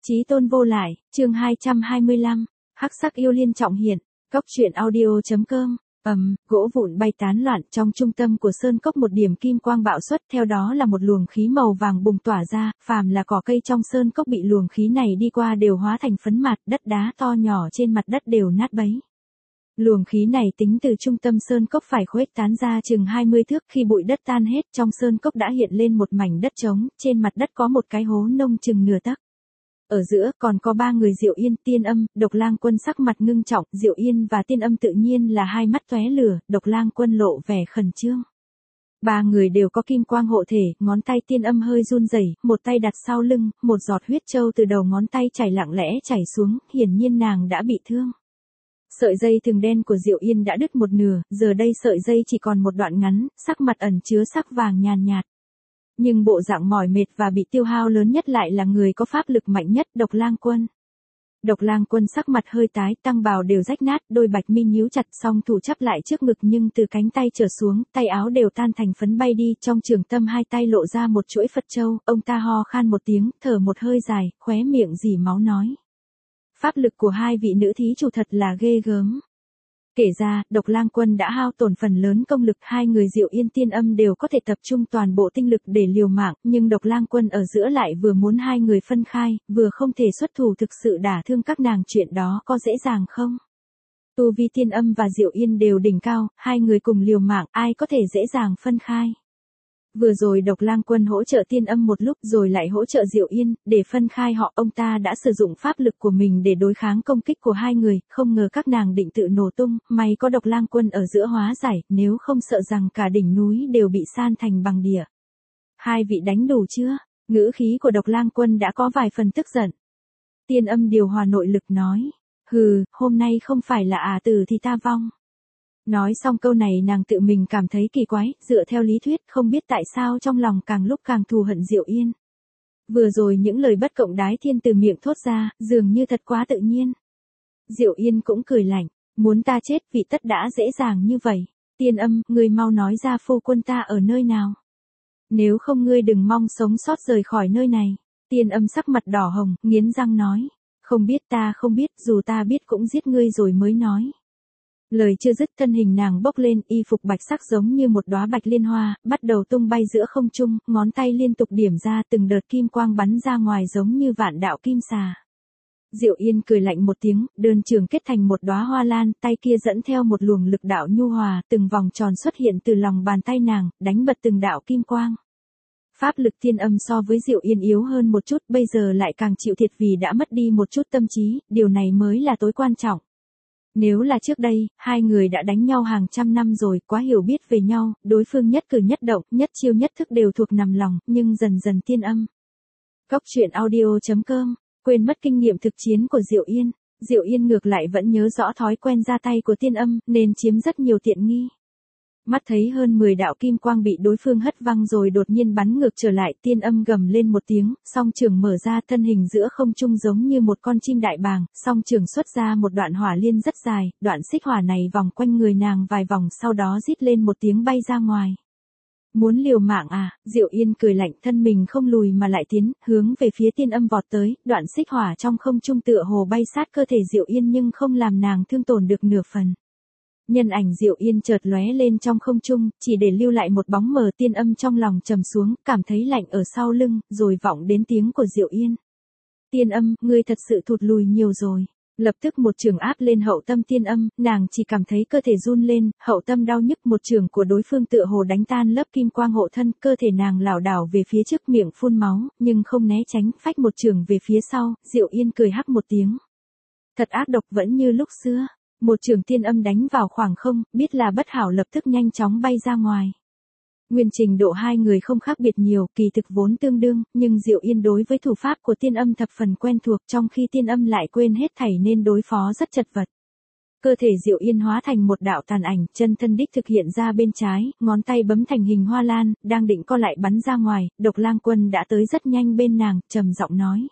Chí tôn vô lại, chương 225, hắc sắc yêu liên trọng hiện, cốc truyện audio.com. Gỗ vụn bay tán loạn, trong trung tâm của sơn cốc một điểm kim quang bạo xuất, theo đó là một luồng khí màu vàng bùng tỏa ra, phàm là cỏ cây trong sơn cốc bị luồng khí này đi qua đều hóa thành phấn mạt, đất đá to nhỏ trên mặt đất đều nát bấy. Luồng khí này tính từ trung tâm sơn cốc phải khuếch tán ra chừng 20 thước, khi bụi đất tan hết, trong sơn cốc đã hiện lên một mảnh đất trống, trên mặt đất có một cái hố nông chừng nửa tấc. Ở giữa còn có ba người Diệu Yên, Tiên Âm, Độc Lang Quân sắc mặt ngưng trọng, Diệu Yên và Tiên Âm tự nhiên là hai mắt tóe lửa, Độc Lang Quân lộ vẻ khẩn trương. Ba người đều có kim quang hộ thể, ngón tay Tiên Âm hơi run rẩy, một tay đặt sau lưng, một giọt huyết châu từ đầu ngón tay chảy lặng lẽ chảy xuống, hiển nhiên nàng đã bị thương. Sợi dây thừng đen của Diệu Yên đã đứt một nửa, giờ đây sợi dây chỉ còn một đoạn ngắn, sắc mặt ẩn chứa sắc vàng nhàn nhạt. Nhưng bộ dạng mỏi mệt và bị tiêu hao lớn nhất lại là người có pháp lực mạnh nhất, Độc Lang Quân. Độc Lang Quân sắc mặt hơi tái, tăng bào đều rách nát, đôi bạch mi nhíu chặt, song thủ chắp lại trước ngực, nhưng từ cánh tay trở xuống, tay áo đều tan thành phấn bay đi, trong trường tâm hai tay lộ ra một chuỗi Phật châu, ông ta ho khan một tiếng, thở một hơi dài, khóe miệng rỉ máu nói: pháp lực của hai vị nữ thí chủ thật là ghê gớm. Kể ra, Độc Lang Quân đã hao tổn phần lớn công lực, hai người Diệu Yên Tiên Âm đều có thể tập trung toàn bộ tinh lực để liều mạng, nhưng Độc Lang Quân ở giữa lại vừa muốn hai người phân khai, vừa không thể xuất thủ thực sự đả thương các nàng, chuyện đó có dễ dàng không? Tu vi Tiên Âm và Diệu Yên đều đỉnh cao, hai người cùng liều mạng, ai có thể dễ dàng phân khai? Vừa rồi Độc Lang Quân hỗ trợ Tiên Âm một lúc rồi lại hỗ trợ Diệu Yên, để phân khai họ, ông ta đã sử dụng pháp lực của mình để đối kháng công kích của hai người, không ngờ các nàng định tự nổ tung, may có Độc Lang Quân ở giữa hóa giải, nếu không sợ rằng cả đỉnh núi đều bị san thành bằng địa. Hai vị đánh đủ chưa? Ngữ khí của Độc Lang Quân đã có vài phần tức giận. Tiên Âm điều hòa nội lực nói: hừ, hôm nay không phải là tử thì ta vong. Nói xong câu này nàng tự mình cảm thấy kỳ quái, dựa theo lý thuyết không biết tại sao trong lòng càng lúc càng thù hận Diệu Yên. Vừa rồi những lời bất cộng đái thiên từ miệng thốt ra, dường như thật quá tự nhiên. Diệu Yên cũng cười lạnh: muốn ta chết vì tất đã dễ dàng như vậy. Tiên Âm, ngươi mau nói ra phu quân ta ở nơi nào. Nếu không ngươi đừng mong sống sót rời khỏi nơi này. Tiên Âm sắc mặt đỏ hồng, nghiến răng nói: không biết, ta không biết, dù ta biết cũng giết ngươi rồi mới nói. Lời chưa dứt, thân hình nàng bốc lên, y phục bạch sắc giống như một đóa bạch liên hoa, bắt đầu tung bay giữa không trung, ngón tay liên tục điểm ra, từng đợt kim quang bắn ra ngoài giống như vạn đạo kim xà. Diệu Yên cười lạnh một tiếng, đơn trường kết thành một đóa hoa lan, tay kia dẫn theo một luồng lực đạo nhu hòa, từng vòng tròn xuất hiện từ lòng bàn tay nàng, đánh bật từng đạo kim quang. Pháp lực Tiên Âm so với Diệu Yên yếu hơn một chút, bây giờ lại càng chịu thiệt vì đã mất đi một chút tâm trí, điều này mới là tối quan trọng. Nếu là trước đây, hai người đã đánh nhau hàng trăm năm rồi, quá hiểu biết về nhau, đối phương nhất cử nhất động, nhất chiêu nhất thức đều thuộc nằm lòng, nhưng dần dần Tiên Âm. Cốc truyện audio.com, quên mất kinh nghiệm thực chiến của Diệu Yên. Diệu Yên ngược lại vẫn nhớ rõ thói quen ra tay của Tiên Âm, nên chiếm rất nhiều tiện nghi. Mắt thấy hơn 10 đạo kim quang bị đối phương hất văng rồi đột nhiên bắn ngược trở lại, Tiên Âm gầm lên một tiếng, song trường mở ra, thân hình giữa không trung giống như một con chim đại bàng, song trường xuất ra một đoạn hỏa liên rất dài, đoạn xích hỏa này vòng quanh người nàng vài vòng, sau đó rít lên một tiếng bay ra ngoài. Muốn liều mạng à? Diệu Yên cười lạnh, thân mình không lùi mà lại tiến, hướng về phía Tiên Âm vọt tới, đoạn xích hỏa trong không trung tựa hồ bay sát cơ thể Diệu Yên nhưng không làm nàng thương tổn được nửa phần. Nhân ảnh Diệu Yên chợt lóe lên trong không trung, chỉ để lưu lại một bóng mờ. Tiên Âm trong lòng trầm xuống, cảm thấy lạnh ở sau lưng, rồi vọng đến tiếng của Diệu Yên. Tiên Âm, ngươi thật sự thụt lùi nhiều rồi. Lập tức một trường áp lên hậu tâm Tiên Âm, nàng chỉ cảm thấy cơ thể run lên, hậu tâm đau nhức, một trường của đối phương tựa hồ đánh tan lớp kim quang hộ thân, cơ thể nàng lảo đảo về phía trước, miệng phun máu, nhưng không né tránh, phách một trường về phía sau. Diệu Yên cười hắc một tiếng. Thật ác độc, vẫn như lúc xưa. Một trường Tiên Âm đánh vào khoảng không, biết là bất hảo lập tức nhanh chóng bay ra ngoài. Nguyên trình độ hai người không khác biệt nhiều, kỳ thực vốn tương đương, nhưng Diệu Yên đối với thủ pháp của Tiên Âm thập phần quen thuộc, trong khi Tiên Âm lại quên hết thảy nên đối phó rất chật vật. Cơ thể Diệu Yên hóa thành một đạo tàn ảnh, chân thân đích thực hiện ra bên trái, ngón tay bấm thành hình hoa lan, đang định co lại bắn ra ngoài, Độc Lang Quân đã tới rất nhanh bên nàng, trầm giọng nói: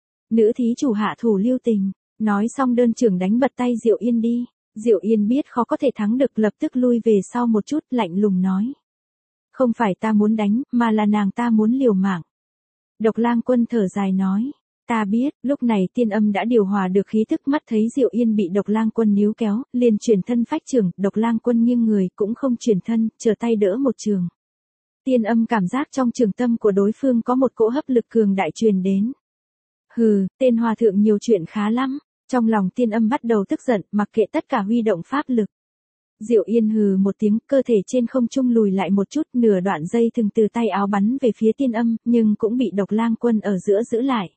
nữ thí chủ hạ thủ lưu tình. Nói xong đơn trưởng đánh bật tay Diệu Yên đi. Diệu Yên biết khó có thể thắng được, lập tức lui về sau một chút, lạnh lùng nói: không phải ta muốn đánh, mà là nàng ta muốn liều mạng. Độc Lang Quân thở dài nói: Ta biết, lúc này tiên âm đã điều hòa được khí tức, mắt thấy Diệu Yên bị Độc Lang Quân níu kéo, liền chuyển thân phách trưởng, Độc Lang Quân nghiêng người cũng không chuyển thân, trở tay đỡ một trường. Tiên âm cảm giác trong trường tâm của đối phương có một cỗ hấp lực cường đại truyền đến. Hừ, tên hòa thượng nhiều chuyện khá lắm. Trong lòng tiên âm bắt đầu tức giận, mặc kệ tất cả huy động pháp lực. Diệu Yên hừ một tiếng, cơ thể trên không trung lùi lại một chút, nửa đoạn dây thừng từ tay áo bắn về phía tiên âm, nhưng cũng bị Độc Lang Quân ở giữa giữ lại.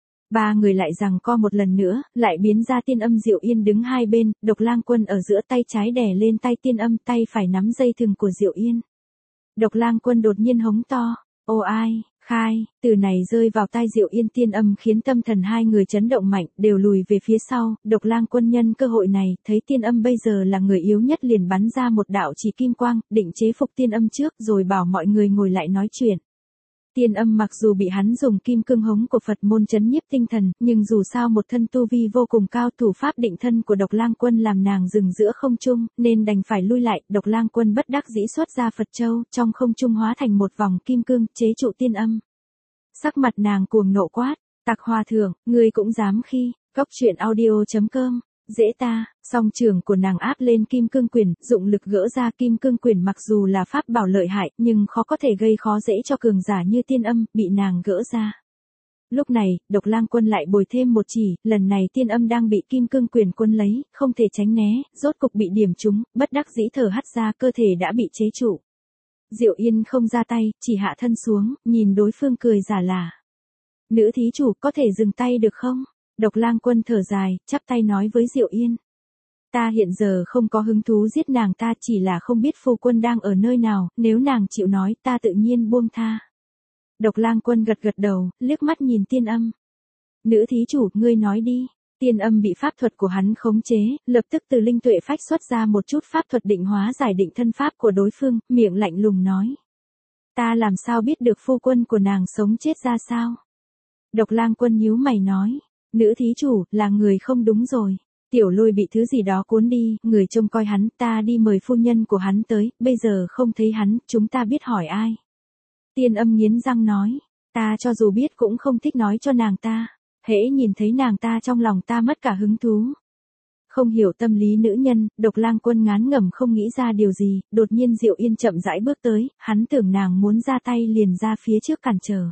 Ba người lại giằng co một lần nữa, lại biến ra tiên âm Diệu Yên đứng hai bên, Độc Lang Quân ở giữa, tay trái đè lên tay tiên âm, tay phải nắm dây thừng của Diệu Yên. Độc Lang Quân đột nhiên hống to, ô ai, khai, từ này rơi vào tai Diệu Yên, tiên âm khiến tâm thần hai người chấn động mạnh, đều lùi về phía sau. Độc Lang Quân nhân cơ hội này, thấy tiên âm bây giờ là người yếu nhất liền bắn ra một đạo chỉ kim quang, định chế phục tiên âm trước rồi bảo mọi người ngồi lại nói chuyện. Tiên âm mặc dù bị hắn dùng kim cương hống của Phật môn trấn nhiếp tinh thần, nhưng dù sao một thân tu vi vô cùng cao, thủ pháp định thân của Độc Lang Quân làm nàng dừng giữa không trung, nên đành phải lui lại. Độc Lang Quân bất đắc dĩ xuất ra Phật châu, trong không trung hóa thành một vòng kim cương, chế trụ tiên âm. Sắc mặt nàng cuồng nộ quát, Tặc hòa thượng, ngươi cũng dám khi, Cốc Truyện Audio.com. Dễ ta, song trường của nàng áp lên kim cương quyền, dụng lực gỡ ra kim cương quyền, mặc dù là pháp bảo lợi hại, nhưng khó có thể gây khó dễ cho cường giả như tiên âm, bị nàng gỡ ra. Lúc này, Độc Lang Quân lại bồi thêm một chỉ, lần này tiên âm đang bị kim cương quyền quân lấy, không thể tránh né, rốt cục bị điểm trúng, bất đắc dĩ thở hắt ra, cơ thể đã bị chế trụ. Diệu Yên không ra tay, chỉ hạ thân xuống, nhìn đối phương cười giả là. Nữ thí chủ có thể dừng tay được không? Độc Lang Quân thở dài, chắp tay nói với Diệu Yên. Ta hiện giờ không có hứng thú giết nàng, ta chỉ là không biết phu quân đang ở nơi nào, nếu nàng chịu nói ta tự nhiên buông tha. Độc Lang Quân gật gật đầu, liếc mắt nhìn tiên âm. Nữ thí chủ, ngươi nói đi. Tiên âm bị pháp thuật của hắn khống chế, lập tức từ linh tuệ phách xuất ra một chút pháp thuật định hóa giải định thân pháp của đối phương, miệng lạnh lùng nói. Ta làm sao biết được phu quân của nàng sống chết ra sao? Độc Lang Quân nhíu mày nói. Nữ thí chủ, là người không đúng rồi. Tiểu Lôi bị thứ gì đó cuốn đi, người trông coi hắn, ta đi mời phu nhân của hắn tới, bây giờ không thấy hắn, chúng ta biết hỏi ai. Tiên âm nghiến răng nói, ta cho dù biết cũng không thích nói cho nàng ta, hễ nhìn thấy nàng ta trong lòng ta mất cả hứng thú. Không hiểu tâm lý nữ nhân, Độc Lang Quân ngán ngẩm không nghĩ ra điều gì, đột nhiên Diệu Yên chậm rãi bước tới, hắn tưởng nàng muốn ra tay liền ra phía trước cản trở.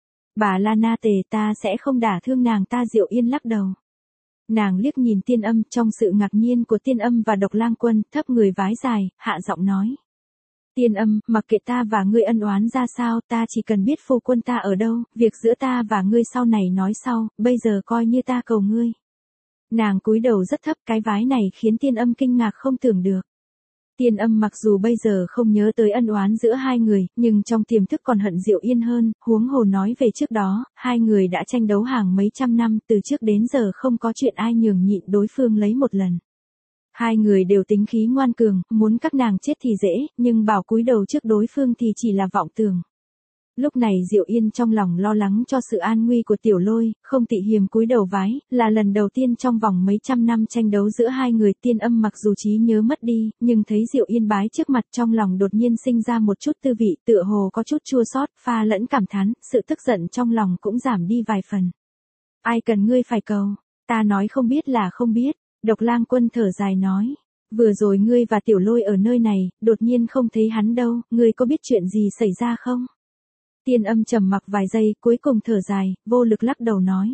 Bà La Na Tề, ta sẽ không đả thương nàng ta. Diệu Yên lắc đầu. Nàng liếc nhìn tiên âm, trong sự ngạc nhiên của tiên âm và Độc Lang Quân, thấp người vái dài, hạ giọng nói. Tiên âm, mặc kệ ta và ngươi ân oán ra sao, ta chỉ cần biết phu quân ta ở đâu, việc giữa ta và ngươi sau này nói sau, bây giờ coi như ta cầu ngươi. Nàng cúi đầu rất thấp, cái vái này khiến tiên âm kinh ngạc không tưởng được. Tiên âm mặc dù bây giờ không nhớ tới ân oán giữa hai người, nhưng trong tiềm thức còn hận Diệu Yên hơn, huống hồ nói về trước đó, hai người đã tranh đấu hàng mấy trăm năm, từ trước đến giờ không có chuyện ai nhường nhịn đối phương lấy một lần. Hai người đều tính khí ngoan cường, muốn các nàng chết thì dễ, nhưng bảo cúi đầu trước đối phương thì chỉ là vọng tưởng. Lúc này Diệu Yên trong lòng lo lắng cho sự an nguy của Tiểu Lôi, không tị hiềm cúi đầu vái, là lần đầu tiên trong vòng mấy trăm năm tranh đấu giữa hai người. Tiên âm mặc dù trí nhớ mất đi, nhưng thấy Diệu Yên bái trước mặt trong lòng đột nhiên sinh ra một chút tư vị, tựa hồ có chút chua xót, pha lẫn cảm thán, sự tức giận trong lòng cũng giảm đi vài phần. Ai cần ngươi phải cầu, ta nói không biết là không biết. Độc Lang Quân thở dài nói. Vừa rồi ngươi và Tiểu Lôi ở nơi này, đột nhiên không thấy hắn đâu, ngươi có biết chuyện gì xảy ra không? Tiên âm trầm mặc vài giây, cuối cùng thở dài, vô lực lắc đầu nói.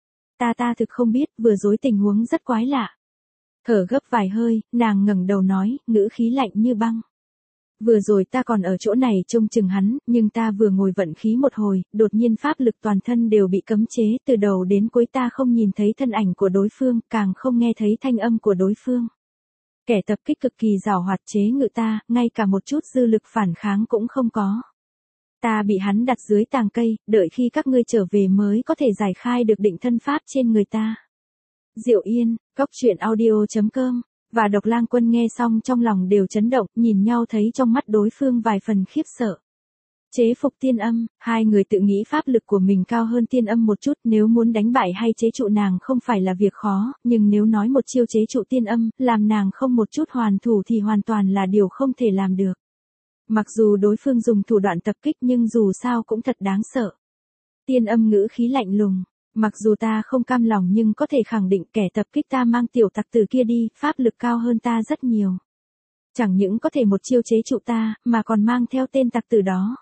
Ta thực không biết, vừa rồi tình huống rất quái lạ. Thở gấp vài hơi, nàng ngẩng đầu nói, ngữ khí lạnh như băng. Vừa rồi ta còn ở chỗ này trông chừng hắn, nhưng ta vừa ngồi vận khí một hồi, đột nhiên pháp lực toàn thân đều bị cấm chế, từ đầu đến cuối ta không nhìn thấy thân ảnh của đối phương, càng không nghe thấy thanh âm của đối phương. Kẻ tập kích cực kỳ giàu hoạt chế ngự ta, ngay cả một chút dư lực phản kháng cũng không có. Ta bị hắn đặt dưới tàng cây, đợi khi các ngươi trở về mới có thể giải khai được định thân pháp trên người ta. Diệu Yên, Cốc Truyện Audio.com. Và Độc Lang Quân nghe xong trong lòng đều chấn động, nhìn nhau thấy trong mắt đối phương vài phần khiếp sợ. Chế phục tiên âm, hai người tự nghĩ pháp lực của mình cao hơn tiên âm một chút, nếu muốn đánh bại hay chế trụ nàng không phải là việc khó, nhưng nếu nói một chiêu chế trụ tiên âm, làm nàng không một chút hoàn thủ thì hoàn toàn là điều không thể làm được. Mặc dù đối phương dùng thủ đoạn tập kích nhưng dù sao cũng thật đáng sợ. Tiên âm ngữ khí lạnh lùng. Mặc dù ta không cam lòng nhưng có thể khẳng định kẻ tập kích ta mang tiểu tặc tử kia đi, pháp lực cao hơn ta rất nhiều. Chẳng những có thể một chiêu chế trụ ta, mà còn mang theo tên tặc tử đó.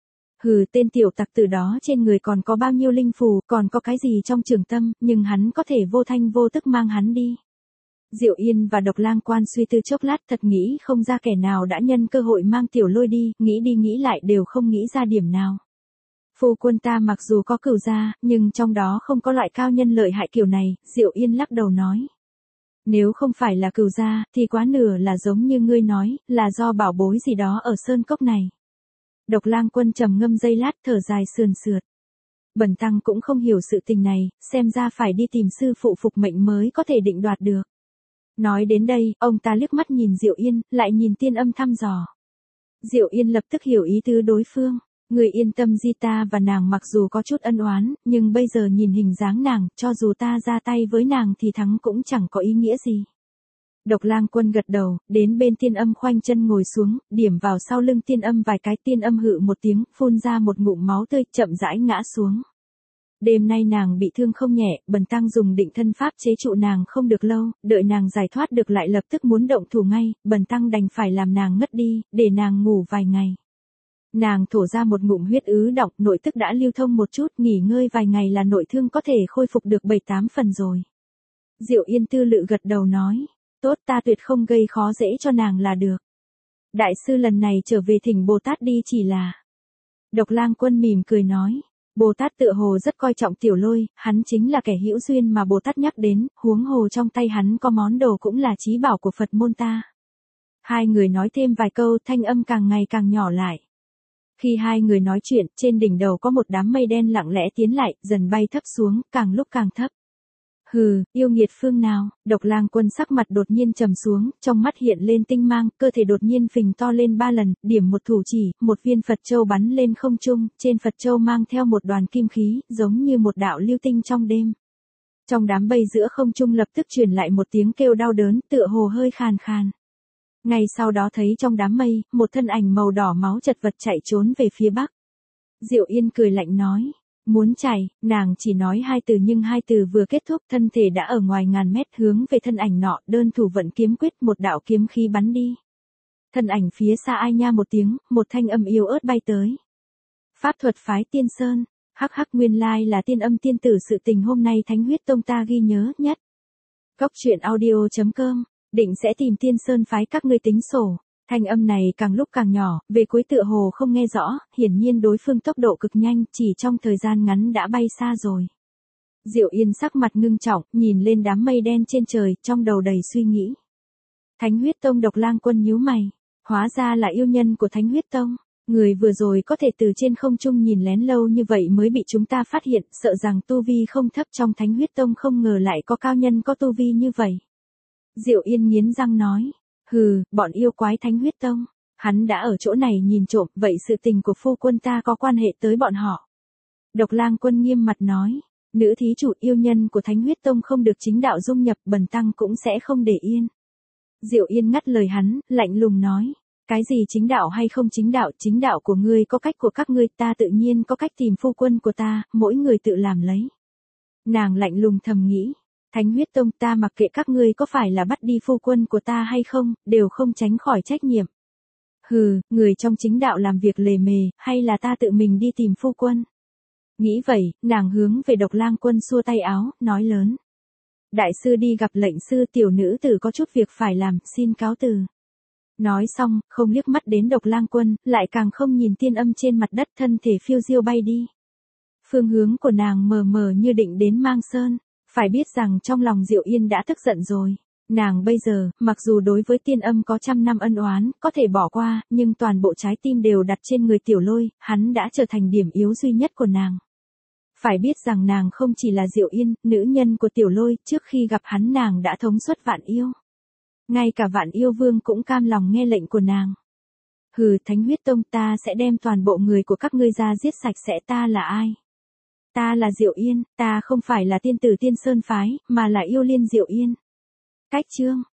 Hừ, tên tiểu tặc tử đó trên người còn có bao nhiêu linh phù, còn có cái gì trong trường tâm, nhưng hắn có thể vô thanh vô tức mang hắn đi. Diệu Yên và Độc Lang Quan suy tư chốc lát, thật nghĩ không ra kẻ nào đã nhân cơ hội mang tiểu lôi đi, nghĩ đi nghĩ lại đều không nghĩ ra điểm nào. Phu quân ta mặc dù có cửu gia, nhưng trong đó không có loại cao nhân lợi hại kiểu này, Diệu Yên lắc đầu nói. Nếu không phải là cửu gia, thì quá nửa là giống như ngươi nói, là do bảo bối gì đó ở sơn cốc này. Độc Lang Quân trầm ngâm giây lát, thở dài sườn sượt. Bần tăng cũng không hiểu sự tình này, xem ra phải đi tìm sư phụ phục mệnh mới có thể định đoạt được. Nói đến đây, ông ta liếc mắt nhìn Diệu Yên, lại nhìn Tiên Âm thăm dò. Diệu Yên lập tức hiểu ý tứ đối phương. Người yên tâm di, ta và nàng mặc dù có chút ân oán, nhưng bây giờ nhìn hình dáng nàng, cho dù ta ra tay với nàng thì thắng cũng chẳng có ý nghĩa gì. Độc Lang Quân gật đầu, đến bên Tiên Âm khoanh chân ngồi xuống, điểm vào sau lưng Tiên Âm vài cái, Tiên Âm hự một tiếng, phun ra một ngụm máu tươi, chậm rãi ngã xuống. Đêm nay nàng bị thương không nhẹ, bần tăng dùng định thân pháp chế trụ nàng không được lâu, đợi nàng giải thoát được lại lập tức muốn động thủ ngay, bần tăng đành phải làm nàng ngất đi, để nàng ngủ vài ngày. Nàng thổ ra một ngụm huyết ứ đọng, nội tức đã lưu thông một chút, nghỉ ngơi vài ngày là nội thương có thể khôi phục được 7-8 phần rồi. Diệu Yên tư lự gật đầu nói, tốt, ta tuyệt không gây khó dễ cho nàng là được. Đại sư lần này trở về thỉnh Bồ Tát đi chỉ là. Độc Lang Quân mỉm cười nói, Bồ Tát tựa hồ rất coi trọng tiểu lôi, hắn chính là kẻ hữu duyên mà Bồ Tát nhắc đến, huống hồ trong tay hắn có món đồ cũng là chí bảo của Phật môn ta. Hai người nói thêm vài câu, thanh âm càng ngày càng nhỏ lại. Khi hai người nói chuyện, trên đỉnh đầu có một đám mây đen lặng lẽ tiến lại, dần bay thấp xuống, càng lúc càng thấp. Hừ, yêu nghiệt phương nào, Độc Lang Quân sắc mặt đột nhiên trầm xuống, trong mắt hiện lên tinh mang, cơ thể đột nhiên phình to lên 3 lần, điểm một thủ chỉ, một viên Phật châu bắn lên không trung, trên Phật châu mang theo một đoàn kim khí, giống như một đạo lưu tinh trong đêm. Trong đám mây giữa không trung lập tức truyền lại một tiếng kêu đau đớn, tựa hồ hơi khàn khàn. Ngay sau đó thấy trong đám mây, một thân ảnh màu đỏ máu chật vật chạy trốn về phía bắc. Diệu Yên cười lạnh nói, muốn chạy, nàng chỉ nói 2 từ nhưng 2 từ vừa kết thúc thân thể đã ở ngoài ngàn mét hướng về thân ảnh nọ, đơn thủ vận kiếm quyết, một đạo kiếm khí bắn đi. Thân ảnh phía xa ai nha một tiếng, một thanh âm yếu ớt bay tới. Pháp thuật phái Tiên Sơn, hắc hắc, nguyên lai là Tiên Âm tiên tử, sự tình hôm nay Thánh Huyết Tông ta ghi nhớ nhất. Goctruyện.audio.com, định sẽ tìm Tiên Sơn phái các ngươi tính sổ. Thanh âm này càng lúc càng nhỏ, về cuối tựa hồ không nghe rõ, hiển nhiên đối phương tốc độ cực nhanh, chỉ trong thời gian ngắn đã bay xa rồi. Diệu Yên sắc mặt ngưng trọng, nhìn lên đám mây đen trên trời, trong đầu đầy suy nghĩ. Thánh Huyết Tông. Độc Lang Quân nhíu mày, hóa ra là yêu nhân của Thánh Huyết Tông. Người vừa rồi có thể từ trên không trung nhìn lén lâu như vậy mới bị chúng ta phát hiện, sợ rằng tu vi không thấp trong Thánh Huyết Tông, không ngờ lại có cao nhân có tu vi như vậy. Diệu Yên nghiến răng nói, hừ, bọn yêu quái Thánh Huyết Tông, hắn đã ở chỗ này nhìn trộm, vậy sự tình của phu quân ta có quan hệ tới bọn họ. Độc Lang Quân nghiêm mặt nói, nữ thí chủ, yêu nhân của Thánh Huyết Tông không được chính đạo dung nhập, bần tăng cũng sẽ không để yên. Diệu Yên ngắt lời hắn, lạnh lùng nói, cái gì chính đạo hay không chính đạo của ngươi có cách của các ngươi, ta tự nhiên có cách tìm phu quân của ta, mỗi người tự làm lấy. Nàng lạnh lùng thầm nghĩ, Thánh Huyết Tông, ta mặc kệ các ngươi có phải là bắt đi phu quân của ta hay không, đều không tránh khỏi trách nhiệm. Hừ, người trong chính đạo làm việc lề mề, hay là ta tự mình đi tìm phu quân. Nghĩ vậy, nàng hướng về Độc Lang Quân xua tay áo, nói lớn. Đại sư đi gặp lệnh sư, tiểu nữ tử có chút việc phải làm, xin cáo từ. Nói xong, không liếc mắt đến Độc Lang Quân, lại càng không nhìn Tiên Âm trên mặt đất, thân thể phiêu diêu bay đi. Phương hướng của nàng mờ mờ như định đến Mang Sơn. Phải biết rằng trong lòng Diệu Yên đã tức giận rồi. Nàng bây giờ, mặc dù đối với Tiên Âm có trăm năm ân oán, có thể bỏ qua, nhưng toàn bộ trái tim đều đặt trên người Tiểu Lôi, hắn đã trở thành điểm yếu duy nhất của nàng. Phải biết rằng nàng không chỉ là Diệu Yên, nữ nhân của Tiểu Lôi, trước khi gặp hắn nàng đã thống suất vạn yêu. Ngay cả Vạn Yêu Vương cũng cam lòng nghe lệnh của nàng. Hừ, Thánh Huyết Tông, ta sẽ đem toàn bộ người của các ngươi ra giết sạch sẽ. Ta là ai? Ta là Diệu Yên, ta không phải là tiên tử Tiên Sơn phái, mà là yêu liên Diệu Yên. Cách chương